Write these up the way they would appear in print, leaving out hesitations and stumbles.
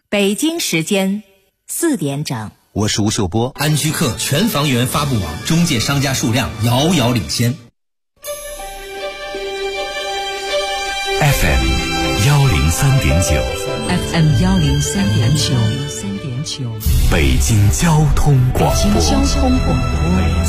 北京时间4点整。 我是吴秀波。 安居客全房源发布网中介商家数量遥遥领先。 FM 103.9 FM 103.9 北京交通广播。 北京交通广播。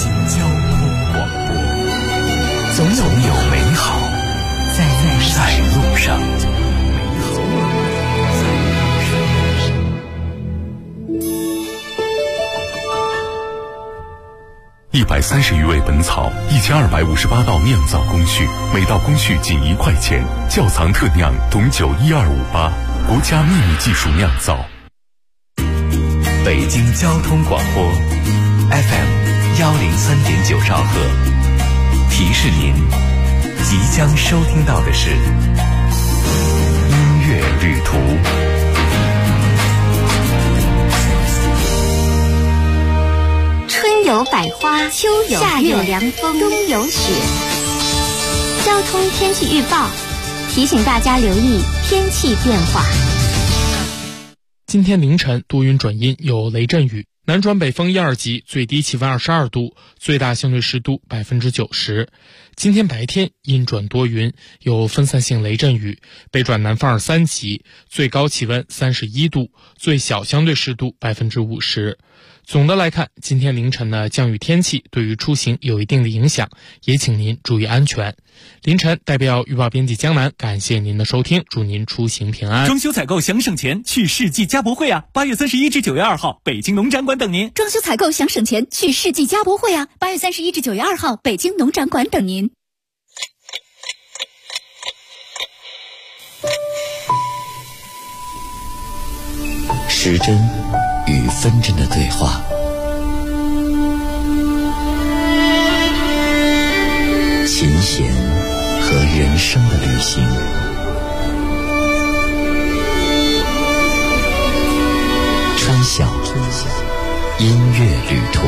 总有美好在路上。130余味本草，1258道酿造工序，每道工序仅1块钱。窖藏特酿董酒12588，国家秘密技术酿造。北京交通广播 FM 103.9兆赫，提示您即将收听到的是音乐旅途。 春有百花，秋有夏有凉风，冬有雪。交通天气预报提醒大家留意天气变化。 今天凌晨多云转阴，有雷阵雨，南转北风1、2级，最低气温22度，最大相对湿度90%。今天白天阴转多云，有分散性雷阵雨，北转南风2、3级，最高气温31度，最小相对湿度50%。总的来看，今天凌晨的降雨天气对于出行有一定的影响，也请您注意安全。凌晨代表预报编辑江南，感谢您的收听，祝您出行平安。 装修采购想省钱，去世纪家博会啊！8月31至9月2号，北京农展馆等您。 装修采购想省钱，去世纪家博会啊！8月31至9月2号，北京农展馆等您。 时针与分针的对话，琴弦和人生的旅行，春晓音乐旅途。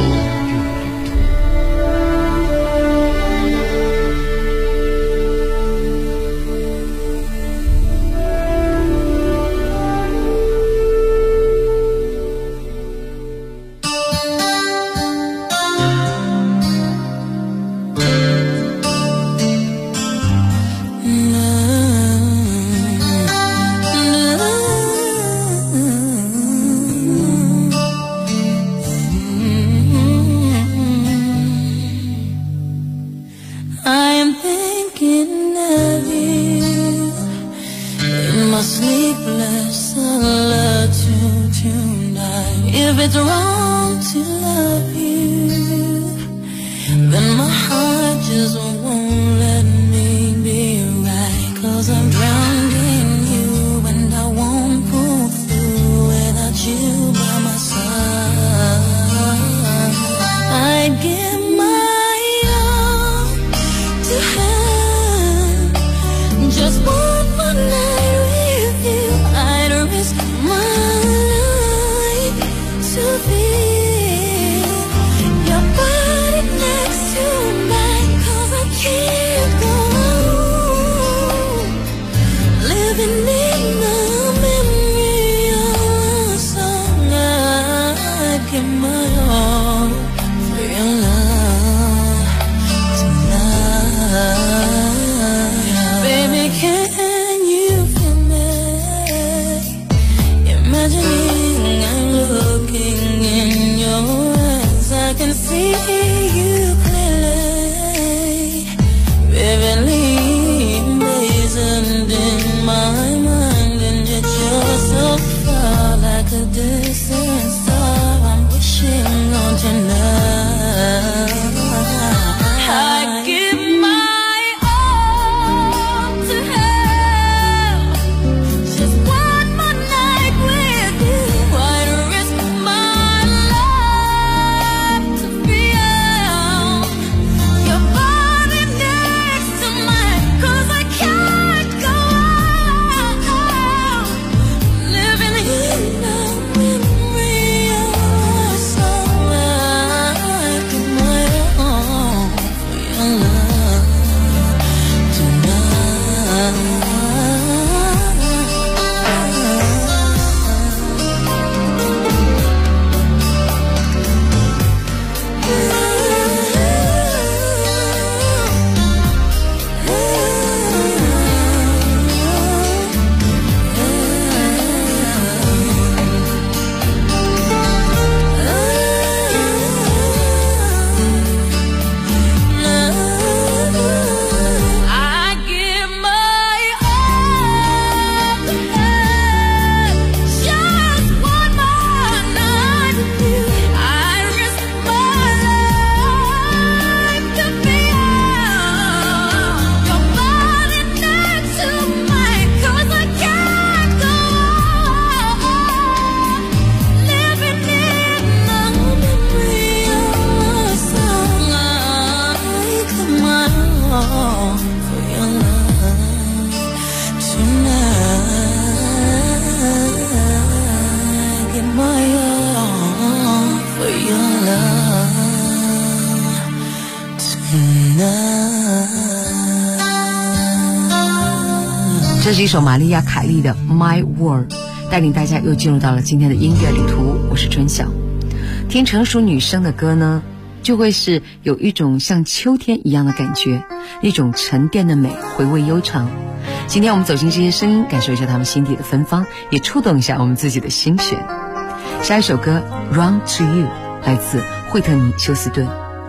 这是一首玛丽亚·凯莉的 My World， 带领大家又进入到了今天的音乐旅途。我是春晓。听成熟女生的歌呢，就会是有一种像秋天一样的感觉，一种沉淀的美，回味悠长。今天我们走进这些声音，感受一下他们心底的芬芳，也触动一下我们自己的心弦。下一首歌 Run to You 来自惠特尼·休斯顿。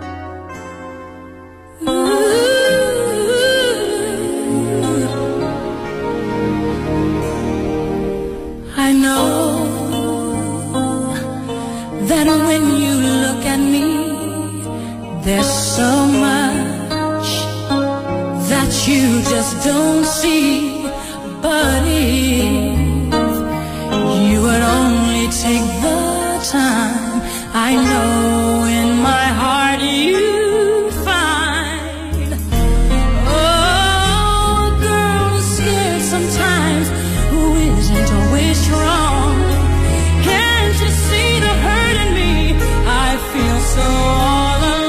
There's so much that you just don't see, but if you would only take the time, I know in my heart you'd find. Oh, girl is scared sometimes, who isn't always strong. Can't you see the hurt in me? I feel so all alone.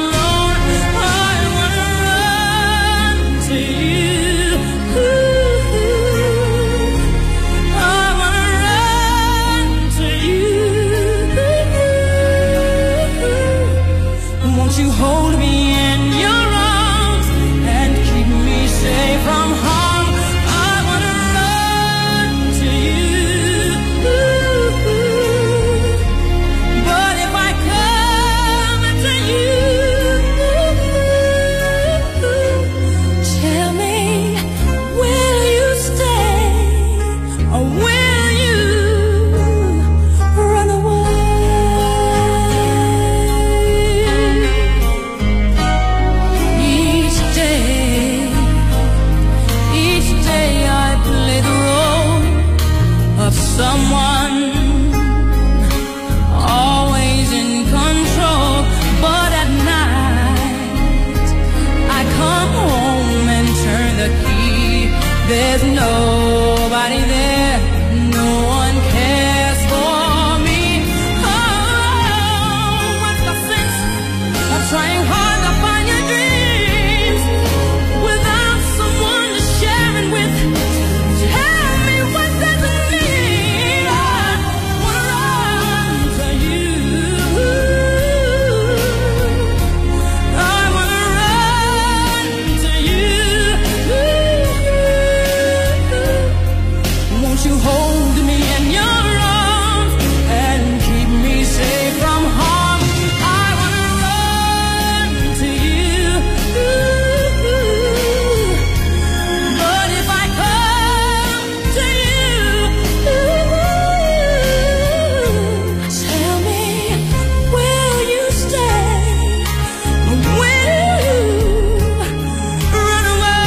Hold me in your arms and keep me safe from harm. I wanna run to you, but if I come to you, tell me, will you stay or will you run away? Someone always in control, but at night I come home and turn the key. There's nobody there, no one cares for me. Oh, what's the sense of trying hard to find your dreams without someone to share it with? Tell me what does it mean? Hold me in your arms and keep me safe from harm. I wanna run to you, but if I come to you, tell me, will you stay or will you run away?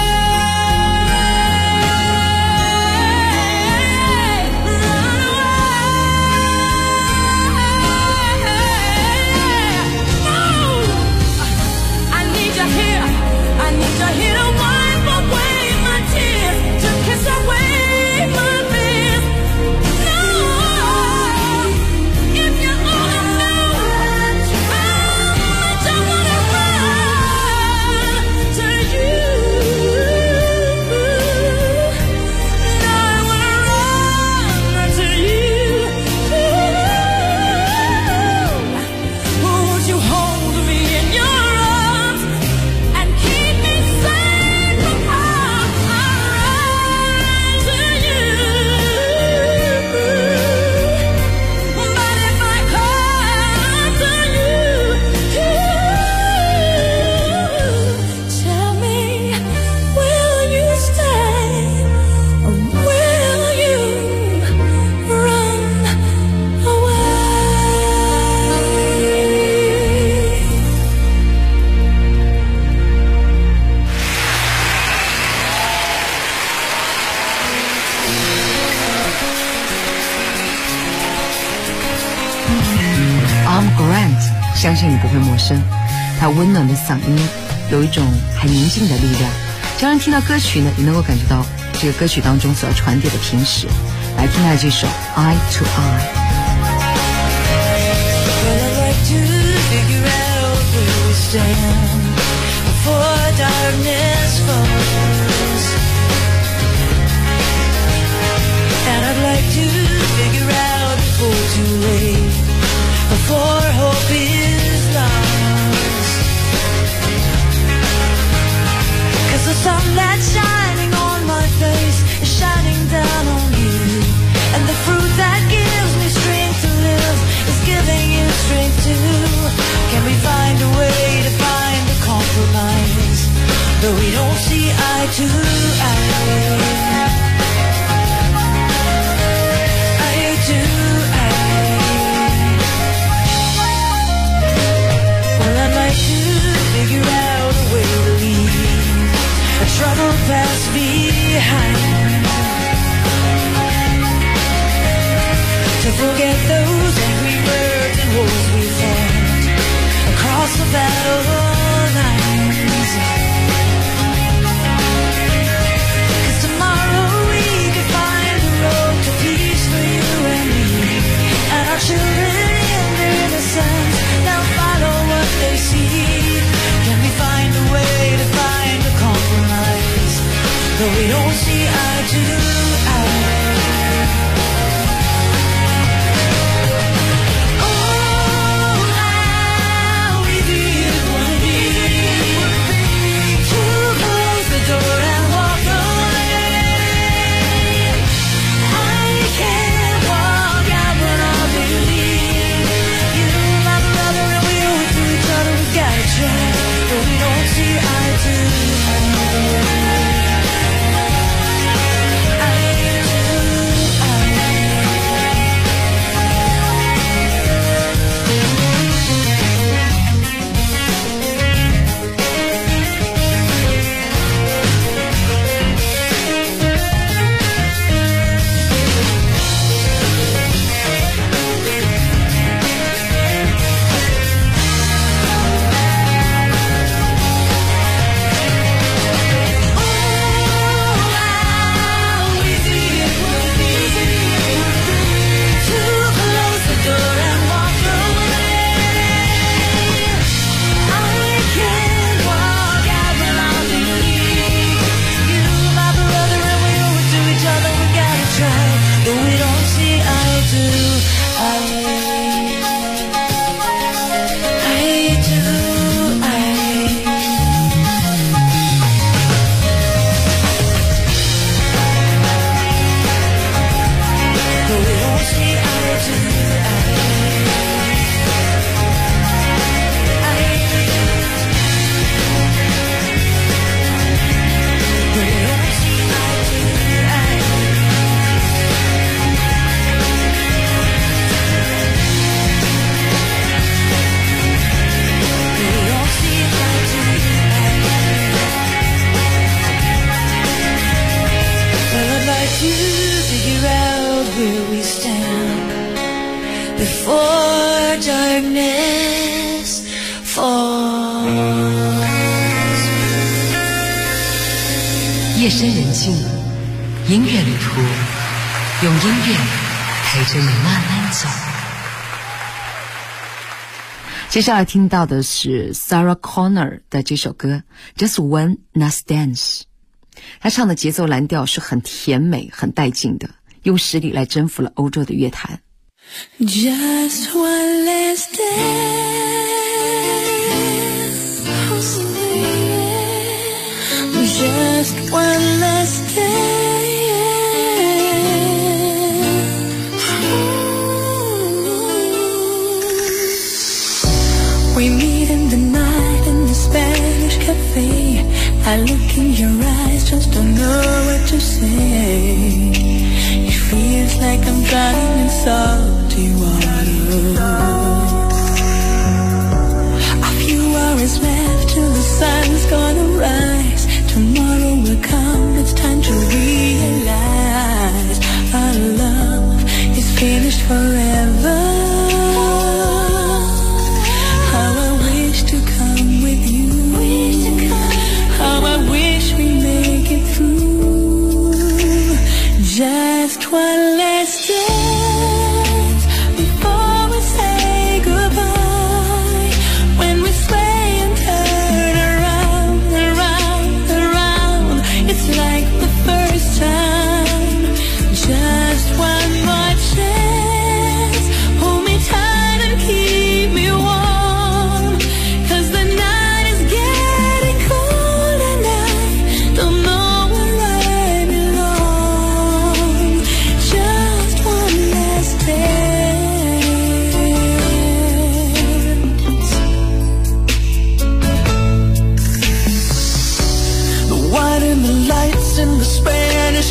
Grant 相信你不会陌生，他温暖的嗓音有一种很宁静的力量，只要人听到歌曲呢，也能够感觉到这个歌曲当中所要传递的平实。来听他这首 Eye to Eye。 away before hope is lost. 'Cause the sun that's shining on my face is shining down on you, and the fruit that gives me strength to live is giving you strength too. Can we find a way to find a compromise, though we don't see eye to eye? Figure out a way to leave a troubled past behind, to forget those angry words and wars we fought across the battle lines. 'Cause tomorrow we could find a road to peace for you and me, and our children in their innocence now follow what they see. Can we find a way to find a compromise, though we don't see eye to eye? Oh, how we did wanna be to close the door and walk away. I can't walk out when I believe you, my brother, and we owe it to each other. We gotta try. We don't see eye to before darkness falls. 夜深人静，音乐旅途，用音乐陪着你慢慢走。接下来听到的是 Sarah Connor 的这首歌 Just One Last Dance。 她唱的节奏蓝调是很甜美很带劲的，用实力来征服了欧洲的乐坛。 Just one last dance, just one last dance. We meet in the night in the Spanish cafe. I look in your eyes, just don't know what to say. It feels like I'm drowning in salty water. A few hours left till the sun's gonna rise. Tomorrow will come, it's time to realize our love is finished forever. How I wish to come with you. How I wish we make it through. Just one last dance before we say goodbye. When we sway and turn around.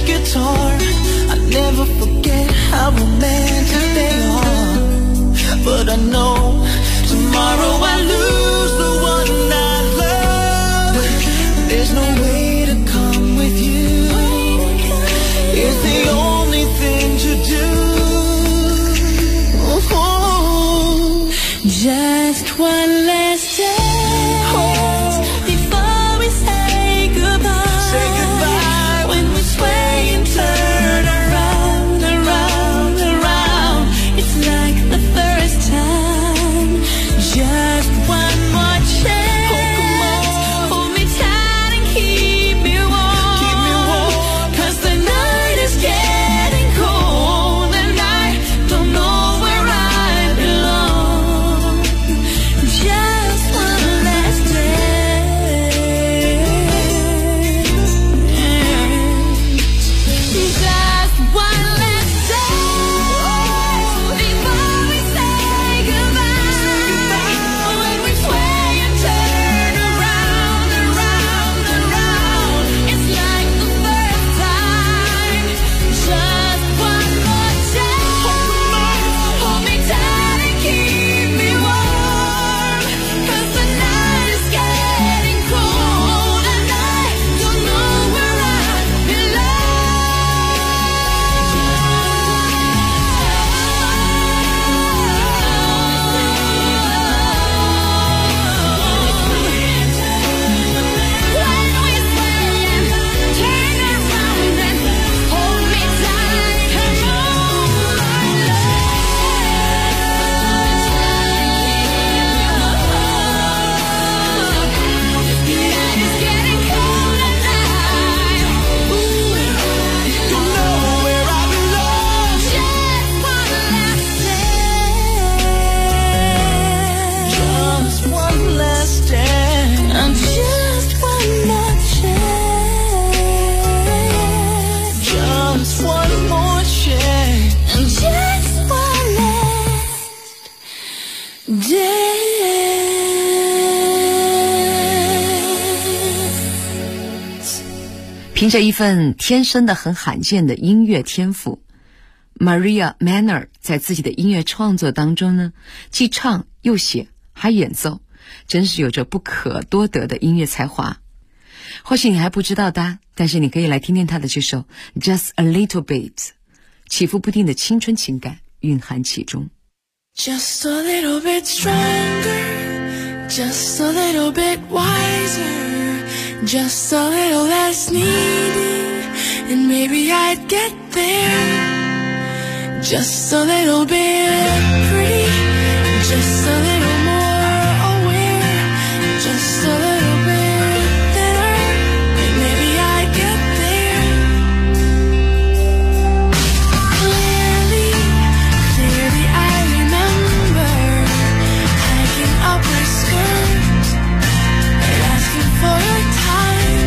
French guitar. I never forget how romantic they are. But I know tomorrow I lose the one I love. There's no way to come with you. It's the only thing to do. Oh, just one last dance before we say goodbye. Say goodbye when we sway and turn around, around, around. It's like the first time. Just one more chance. Oh, come on. Hold me tight and keep me warm. Keep me warm. 'Cause the night is getting cold and I don't know where I belong. Just one last dance. Just one last dance before we say goodbye. When we sway and turn around, around, around. It's like the first time. Just one more chance. Hold me tight and keep me warm. 'Cause the night is getting cold and I don't know where I dance. 凭着一份天生的很罕见的音乐天赋， Maria Manner 在自己的音乐创作当中呢，既唱又写还演奏，真是有着不可多得的音乐才华。或许你还不知道的，但是你可以来听听他的这首 Just a Little Bit， 起伏不定的青春情感蕴含其中。 Just a little bit stronger, just a little bit wiser, just a little less needy, and maybe I'd get there. Just a little bit pretty, just a little more aware, just a little bit thinner, and maybe I'd get there. Clearly, clearly I remember hiking up my skirt and asking for your time.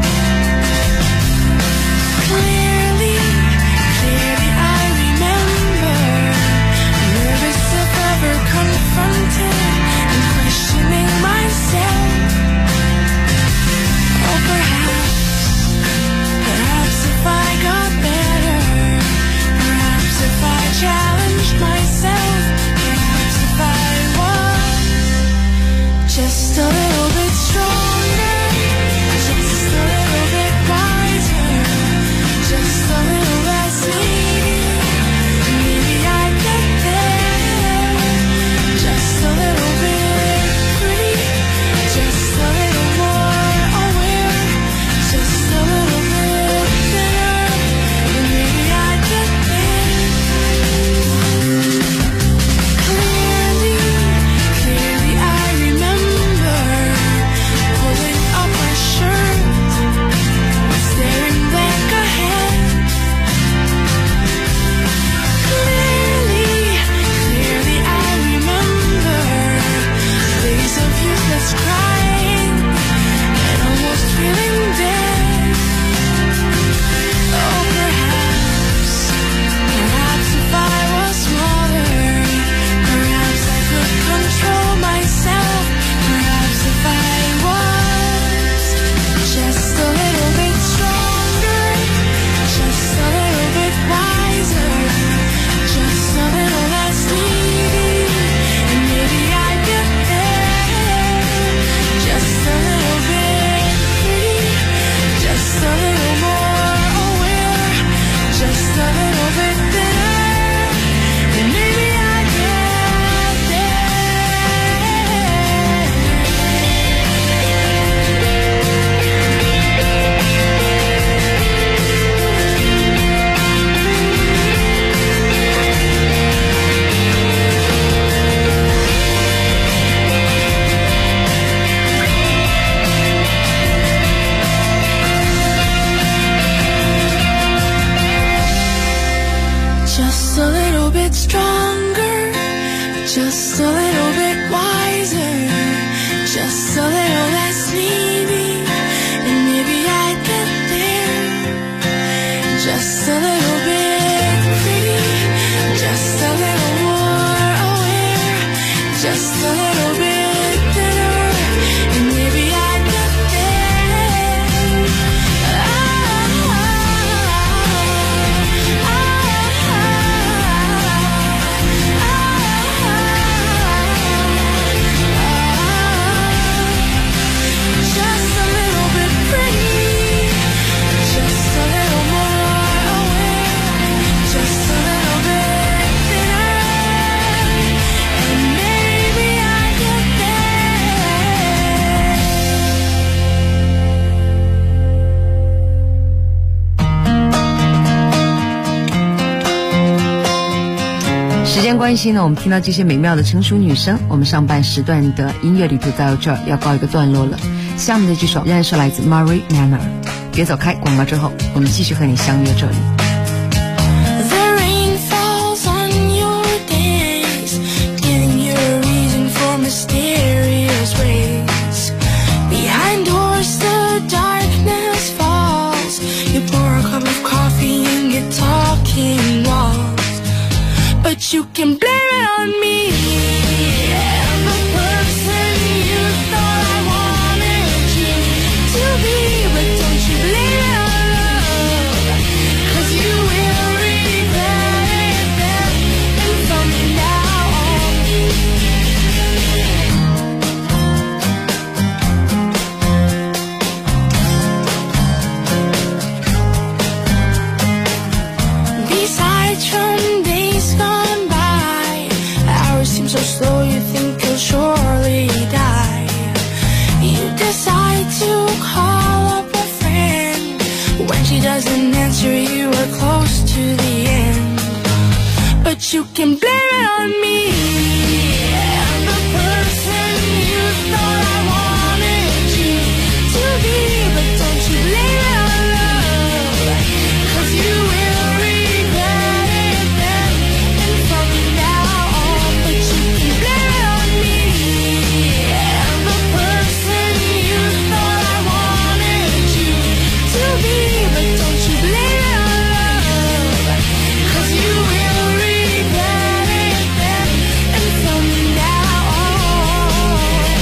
Clearly, clearly I remember nervous if ever confronted and questioning myself. 间关系呢，我们听到这些美妙的成熟女声，我们上半时段的音乐旅途到这儿要告一个段落了。下面的这首仍然是来自 Mary Manor。别走开，广告之后我们继续和你相约这里。 Mysterious ways. Behind doors the darkness falls. You pour a cup of coffee and get talking walls. But you can blame it on me. I'm the person you thought I wanted you to be. But don't you blame it on love, 'cause you will regret it then and from now on. From days gone by, hours seem so slow, you think you'll surely die. You decide to call up a friend. When she doesn't answer, you are close to the end. But you can blame it on me. I'm the person you thought I wanted you to be. But don't you blame it on love, 'cause you will regret it then and from now on. But you can blame it on me. I'm the person you thought I wanted you to be. But don't you blame it on love, 'cause you will regret it then and from now on.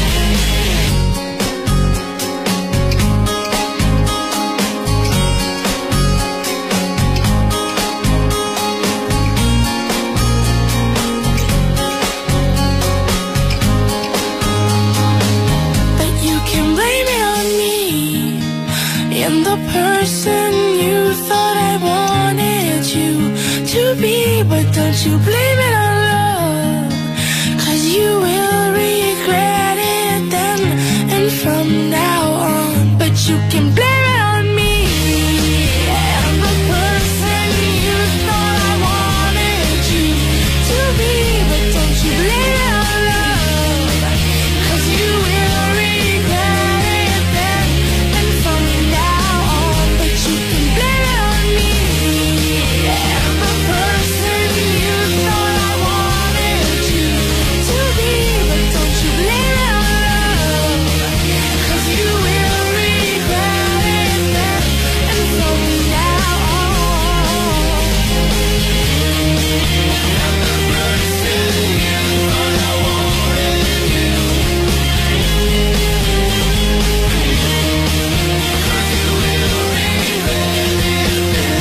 But you can blame it on me. I'm the person you thought I wanted you to be. But don't you blame it on love, 'cause you will regret it then and from now on. But you can blame it on me. I'm the person you thought I wanted you to be. But don't you blame it on love, 'cause you will regret it then and from now on. But you can blame it on me. I'm the person you thought I wanted you to be. But don't you blame it on love, 'cause you will regret it then and from now on. I'm the person you thought I wanted you, 'cause you will regret it then.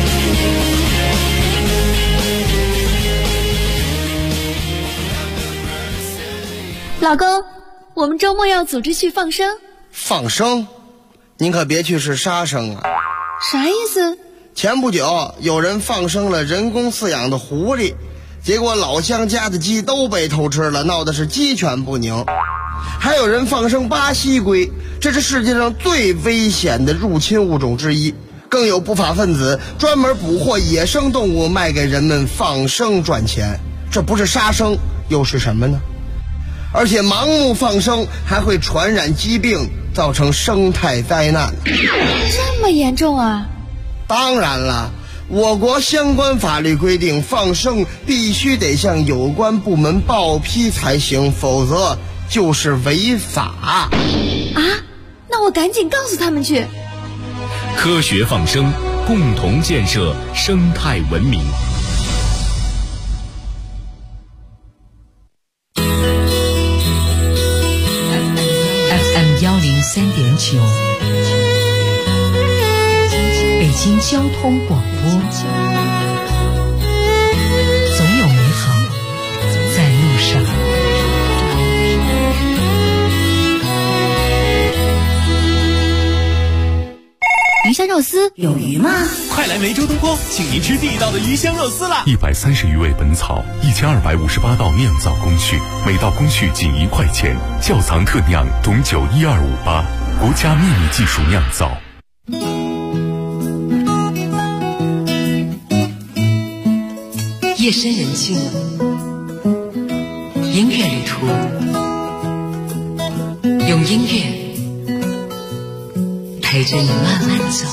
老公，我们周末要组织去放生， 放生？您可别去是杀生啊！ 啥意思？ 前不久有人放生了人工饲养的狐狸，结果老乡家的鸡都被偷吃了，闹的是鸡犬不宁。还有人放生巴西龟，这是世界上最危险的入侵物种之一。更有不法分子专门捕获野生动物卖给人们放生赚钱，这不是杀生又是什么呢？而且盲目放生还会传染疾病，造成生态灾难。 这么严重啊？ 当然了，我国相关法律规定，放生必须得向有关部门报批才行，否则就是违法。 啊？那我赶紧告诉他们去。 科学放生，共同建设生态文明。 FM103.9，北京交通广播，总有美好在路上。 鱼香肉丝有鱼吗？ 快来梅州东坡，请您吃地道的鱼香肉丝啦 ！130余味本草，1258道酿造工序，每道工序仅1块钱，窖藏特酿董酒12588，国家秘密技术酿造。 夜深人静了， 音乐旅途，用音乐陪着你慢慢走。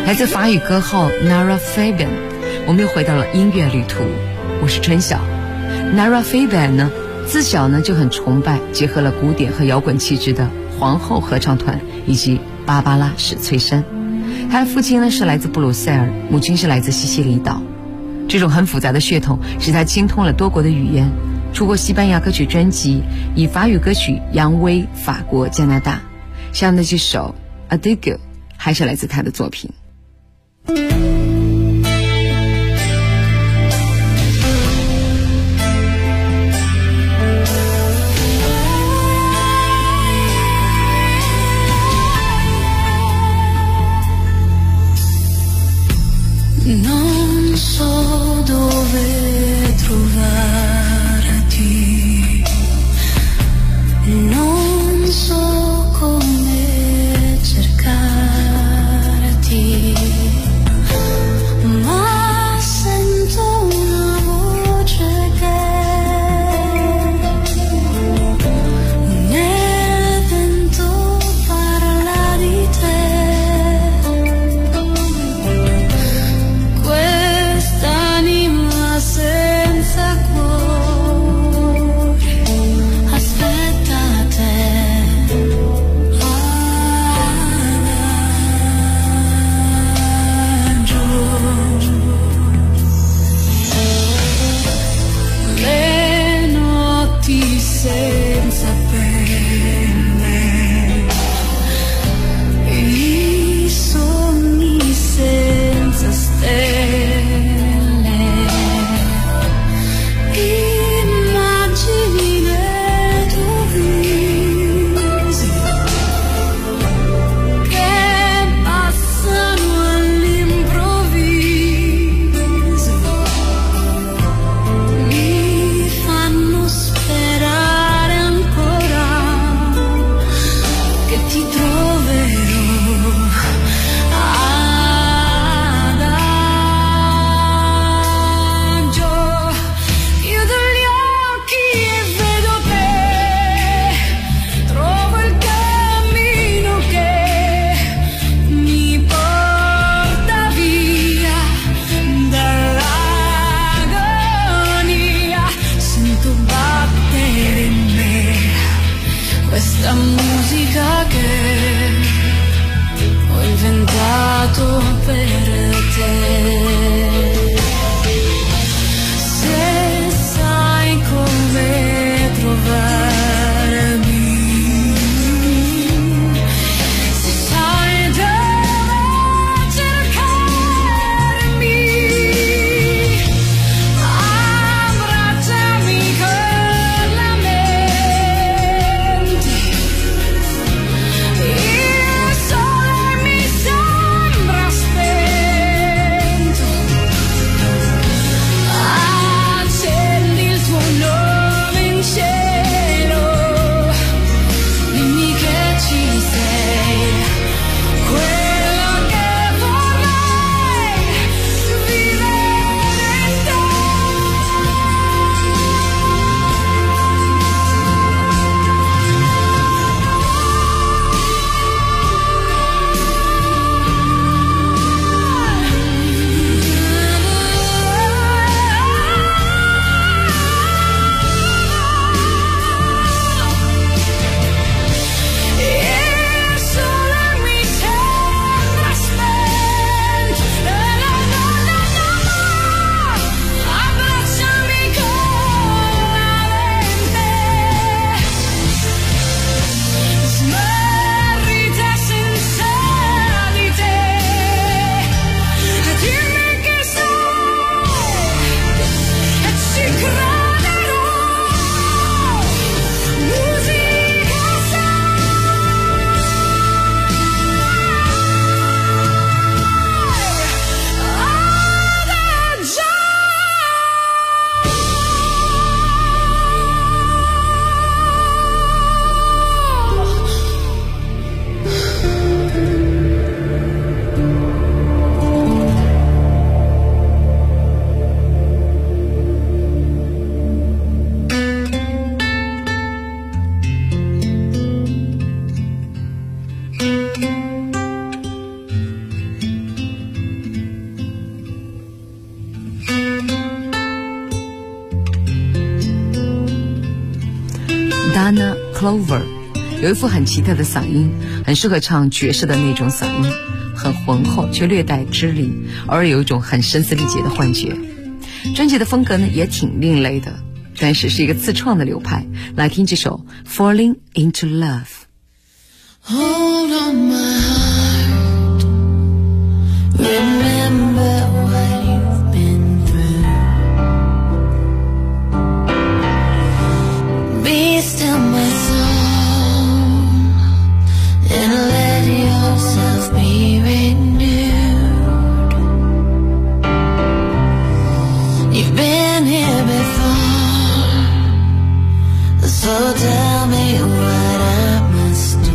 来自法语歌后 Nara Fabian。我们又回到了音乐旅途，我是春晓。Nara Fabian 呢，自小呢就很崇拜结合了古典和摇滚气质的皇后合唱团以及芭芭拉史翠珊。他的父亲呢是来自布鲁塞尔，母亲是来自西西里岛。这种很复杂的血统使他精通了多国的语言，出过西班牙歌曲专辑，以法语歌曲扬威法国、加拿大。像那几首 Adieu 还是来自他的作品。 Non so dove trovarti, non so come cercarti. Dana Clover， 有一副很奇特的嗓音，很适合唱爵士的那种嗓音，很浑厚却略带支离，偶尔有一种很声嘶力竭的幻觉。专辑的风格呢也挺另类的，但是是一个自创的流派。来听这首 Falling into Love。Hold on my heart, remember what you've been through. Be still my soul and let yourself be renewed. You've been here before, so tell me what I must do.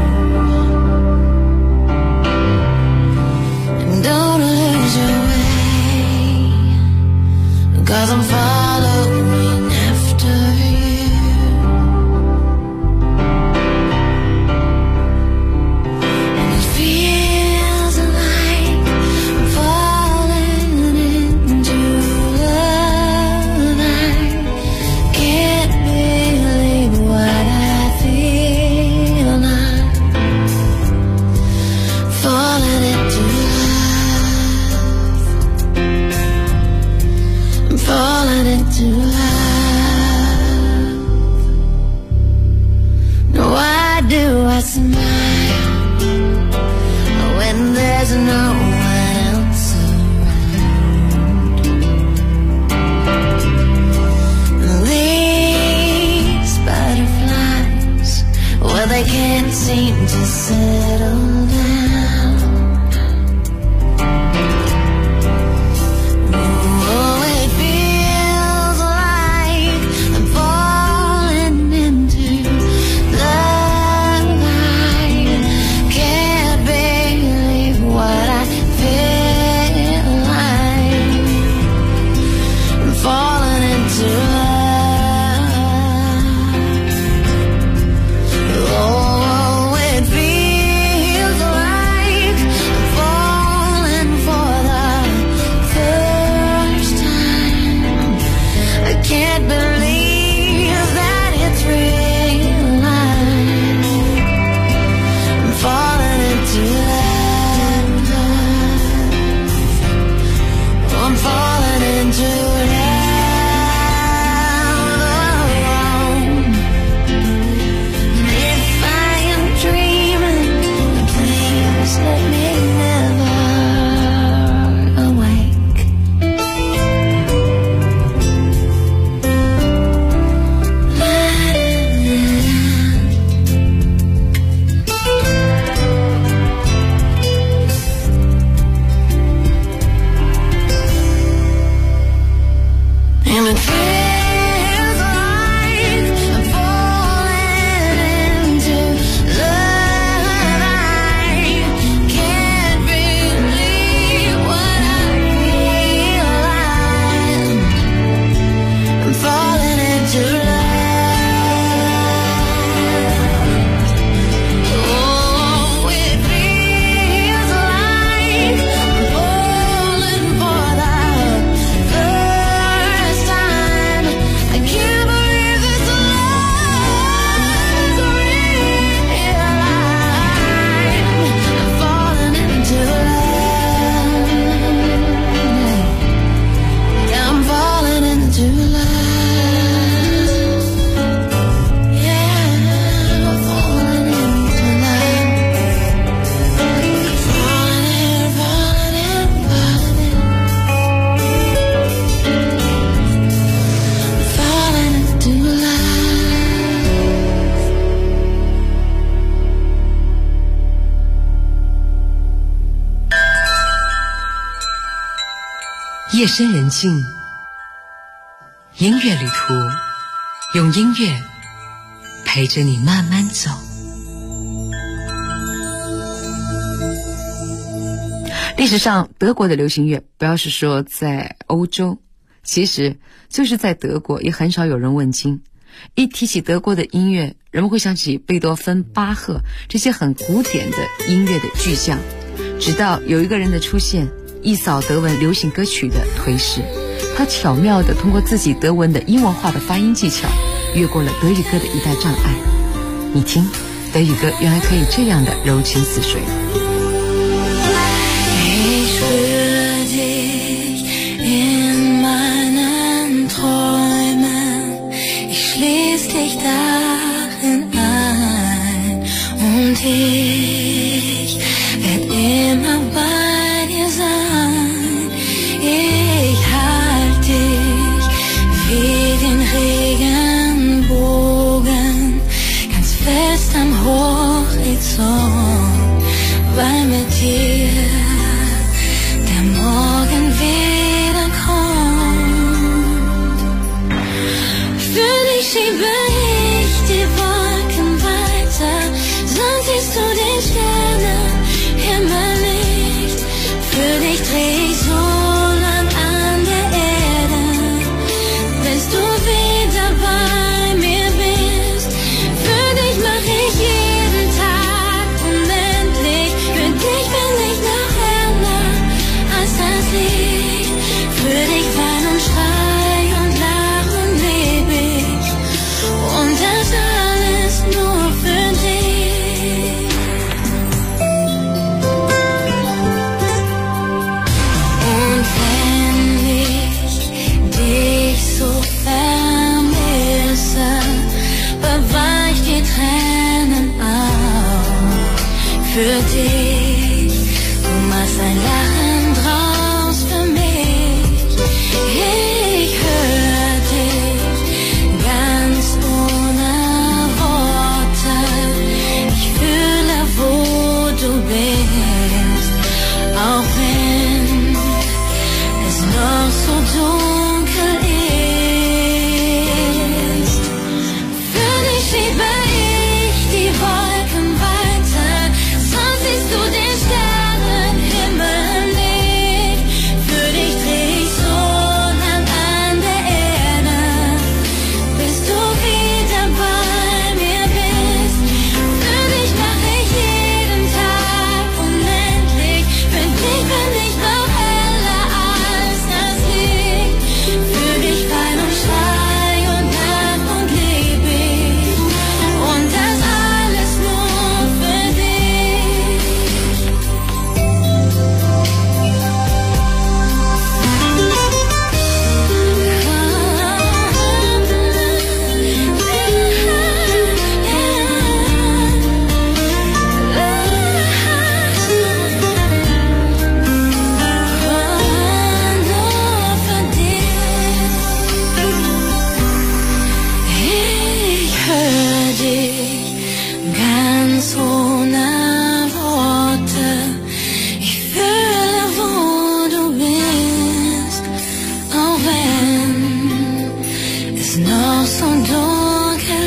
Don't lose your way, 'cause I'm following after you. And it feels like I'm falling into love. I can't believe what I feel. I'm falling into falling into love. No, why do I smile when there's no one else around? These butterflies, well, they can't seem to settle down.夜深人静，音乐旅途，用音乐陪着你慢慢走。历史上德国的流行乐，不要是说在欧洲，其实就是在德国也很少有人问津。一提起德国的音乐，人们会想起贝多芬、巴赫这些很古典的音乐的巨匠，直到有一个人的出现，一扫德文流行歌曲的颓势。他巧妙地通过自己德文的英文化的发音技巧， 越过了德语歌的一道障碍。你听，德语歌原来可以这样的柔情似水。 Ich spür dich in meinen Träumen, ich schließ dich darin ein und ich werd immer bei dir sein. Ich halt dich wie den Regenbogen ganz fest am Horizont, weil mit dir der Morgen wiederkommt. Für dich schiebe ich die Wolken weiter, sonst siehst du den Sternenhimmel nicht. Für dich dreh ich so lang an der Erde, bis du wieder bei mir bist. Für dich mach ich jeden Tag unendlich, für dich bin ich noch heller als das Licht. Für dich wein und schrei und lach und leb ich, und das alles nur für dich. Und wenn ich dich so vermisse, bewahr ich die Tränen auf für dich. Du machst ein Lachen draus für mich. Ich hör dich ganz ohne Worte. Ich fühle, wo du bist, auch wenn es noch so dunkel ist. Für dich schiebe ich die Wolken weiter, sonst siehst du den Sternenhimmel nicht. Für dich dreh ich so lang an der Erde, bis du wieder bei mir bist. Für dich mach ich jeden Tag unendlich, für dich bin ich noch heller als das Licht. Für dich wein und schrei und lach und leb ich, und das alles nur für dich. Nur für dich. Ich hör dich ganz ohne Worte. Ich fühle, wo du bist, auch wenn es noch so dunkel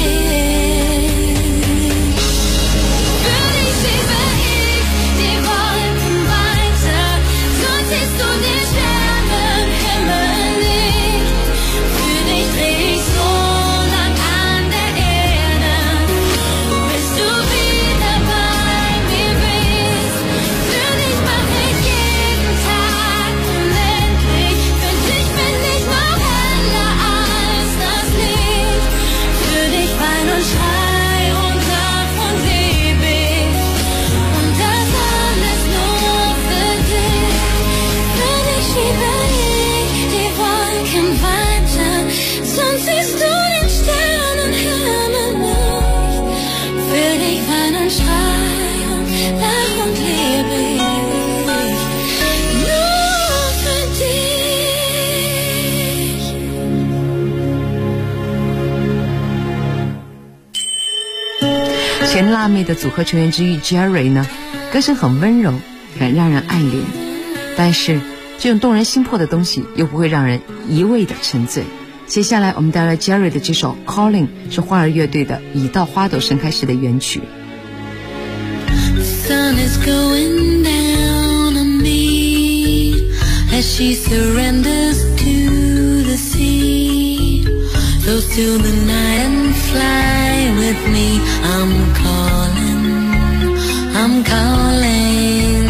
ist. Für dich schiebe ich die Wolken weiter, sonst siehst du den Sternenhimmel nicht. Für dich dreh ich so lang an der Erde, bis du wieder bei mir bist. Für dich mach ich jeden Tag unendlich, für dich bin ich noch heller als das Licht. Für dich wein und schrei und lach und leb ich, und das alles nur für dich. Für dich schiebe ich die Wolken weiter, sonst siehst du den Sternenhimmel nicht. Für dich wein und schrei und lach und leb ich, nur für dich. 前辣妹的组合成员之一 Jerry 呢，歌声很温柔，很让人爱怜，但是这种动人心魄的东西又不会让人一味的沉醉。接下来我们带来 Jerry 的这首 Calling， 是花儿乐队的一道花朵盛开时的原曲。 Sun is going down on me as she surrenders to the sea. Go to the night and fly with me. I'm calling.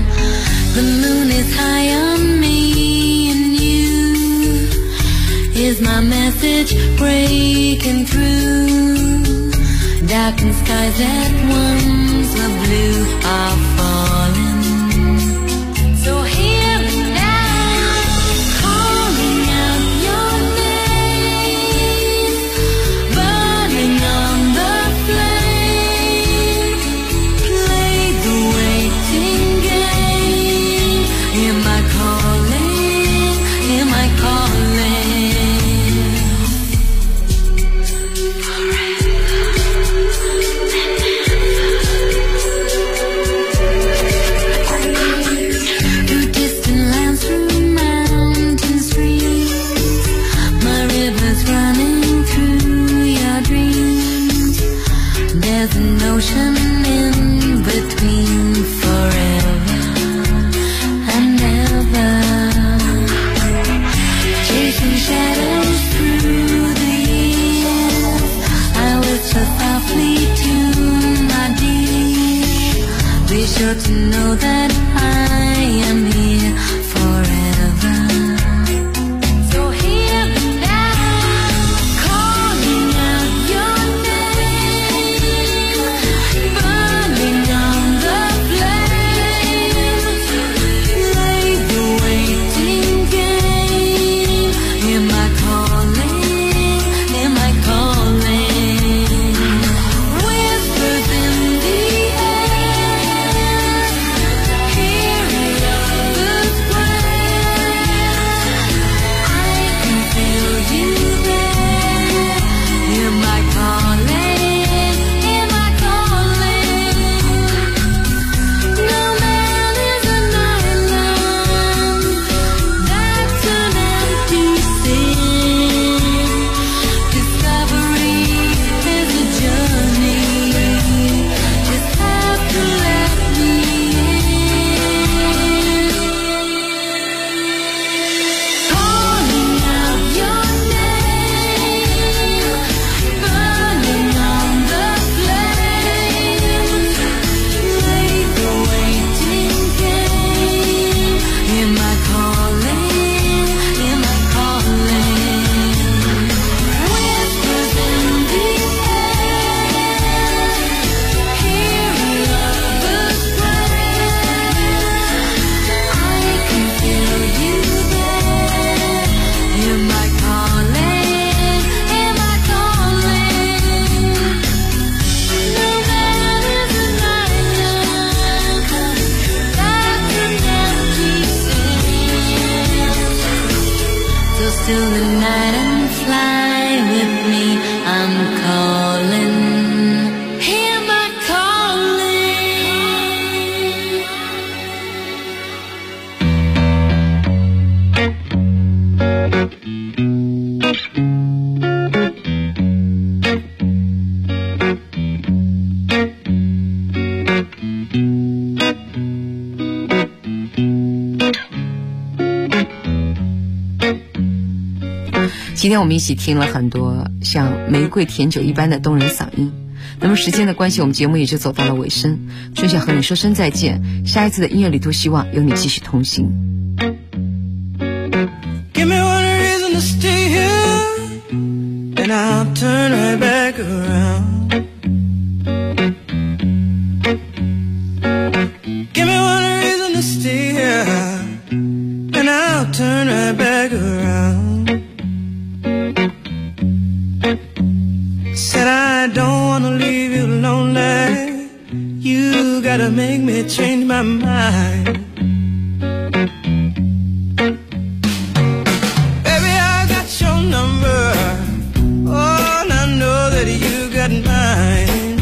The moon is high on me and you is my message breaking through. Darkened skies that once were blue are falling. So hear me now, calling out your name, burning on the flame. Play the waiting game. Am I calling? Am I calling? Through distant lands, through mountain streams, my river's running through your dreams. There's an ocean in between forever and ever, chasing shadows through the years. I whisper softly to my dear, be sure to know that I am here forever. So hear me now, calling out your name, burning on the flame. Play the waiting game. Am I calling? Am I calling? Whispers in the air, hearing others prayer. I can feel you there. Am I calling? Am I calling? No man is an island. That's an empty sin. Discovery is a journey. Just have to let me in. Calling out your name, burning on the flame. Play the waiting game. Am I calling? Am I calling? Whispers in the air, hearing others prayer. I can feel you there. Am I calling? Am I calling? No man is an island. That's an empty sin. So still the night and fly with me. I'm calling. Am I calling? 今天我们一起听了很多像玫瑰甜酒一般的动人嗓音。那么时间的关系，我们节目也就走到了尾声。春晓和你说声再见，下一次的音乐旅途希望有你继续同行。 Give me one reason to stay here, and I'll turn right back around. Give me one reason to stay here, and I'll turn right back around. Said I don't wanna leave you lonely. You gotta make me change my mind. Baby, I got your number. Oh, and I know that you got mine.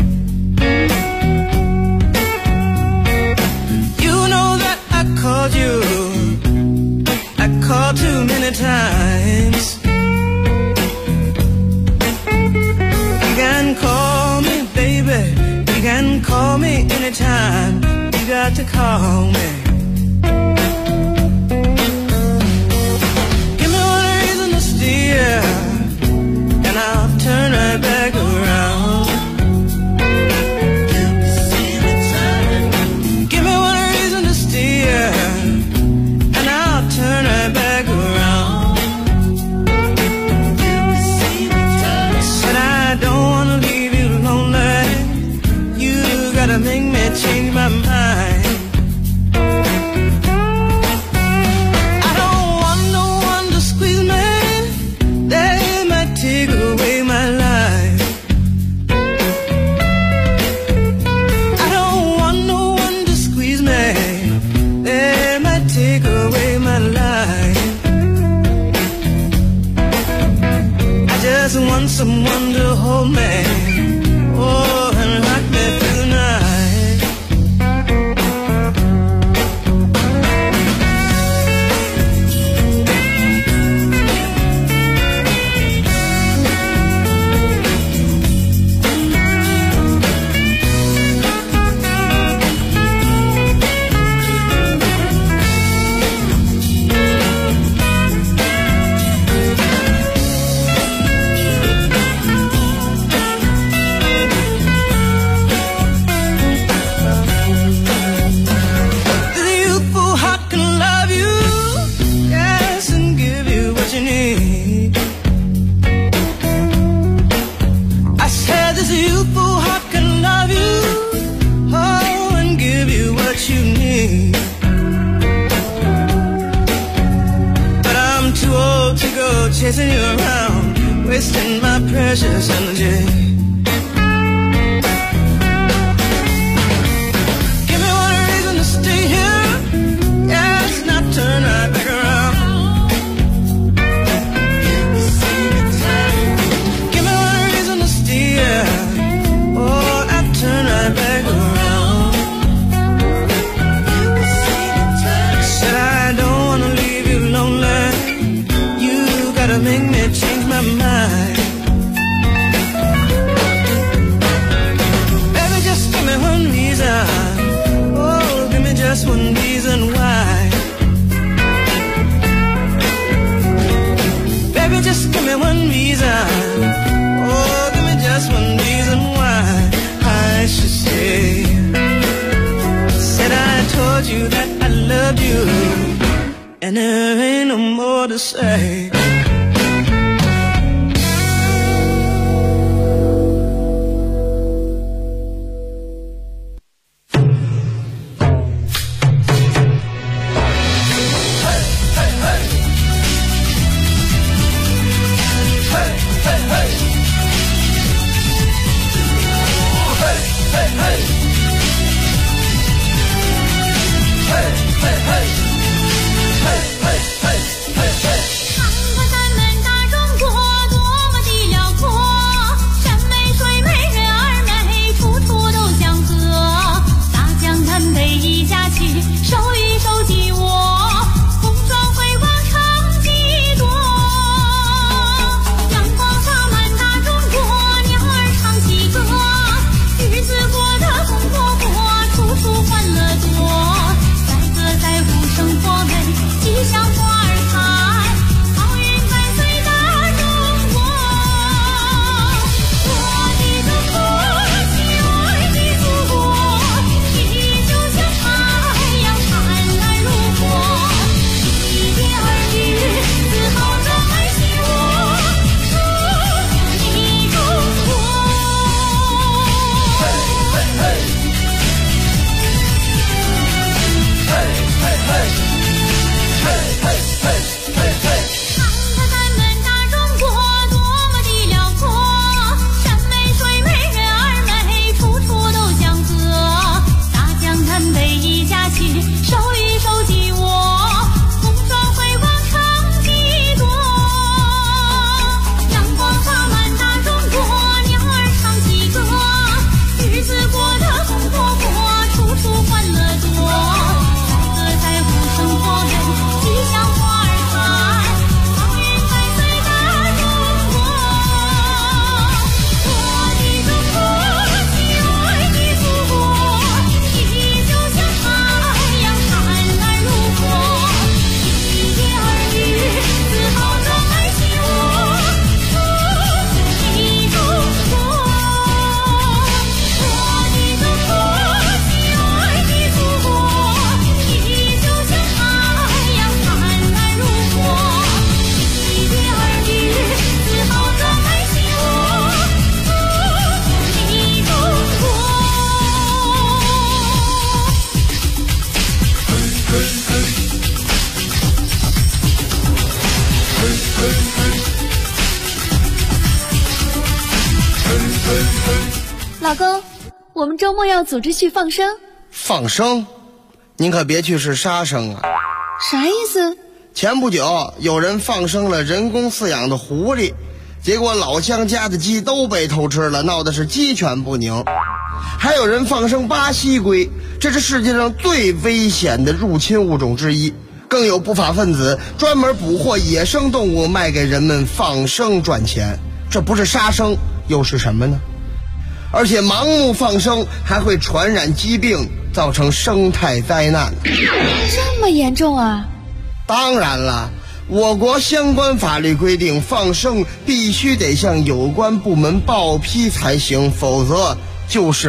You know that I called you. I called too many times. You can call me, baby. You can call me anytime. You got to call me. Give me one reason to stay, and I'll turn right back around. Give me one reason to stay, and I'll turn right back around. want someone to hold me, oh, and rock me through the night. Chasing you around, wasting my precious energy. Give me one reason to stay here, yes, not turn right back around. Give me one reason to stay here, oh, not turn right back around. Said I don't wanna leave you lonely, gotta make me change my mind. Baby, just give me one reason, oh, give me just one reason why. Baby, just give me one reason, oh, give me just one reason why I should stay. Said I told you that I loved you, and there ain't no more to say. 老公，我们周末要组织去放生。 放生？您可别去是杀生啊！ 啥意思？ 前不久有人放生了人工饲养的狐狸， 结果老乡家的鸡都被偷吃了，闹的是鸡犬不宁。还有人放生巴西龟，这是世界上最危险的入侵物种之一。更有不法分子专门捕获野生动物卖给人们放生赚钱，这不是杀生又是什么呢？而且盲目放生还会传染疾病，造成生态灾难。 这么严重啊？ 当然了，我国相关法律规定，放生必须得向有关部门报批才行，否则就是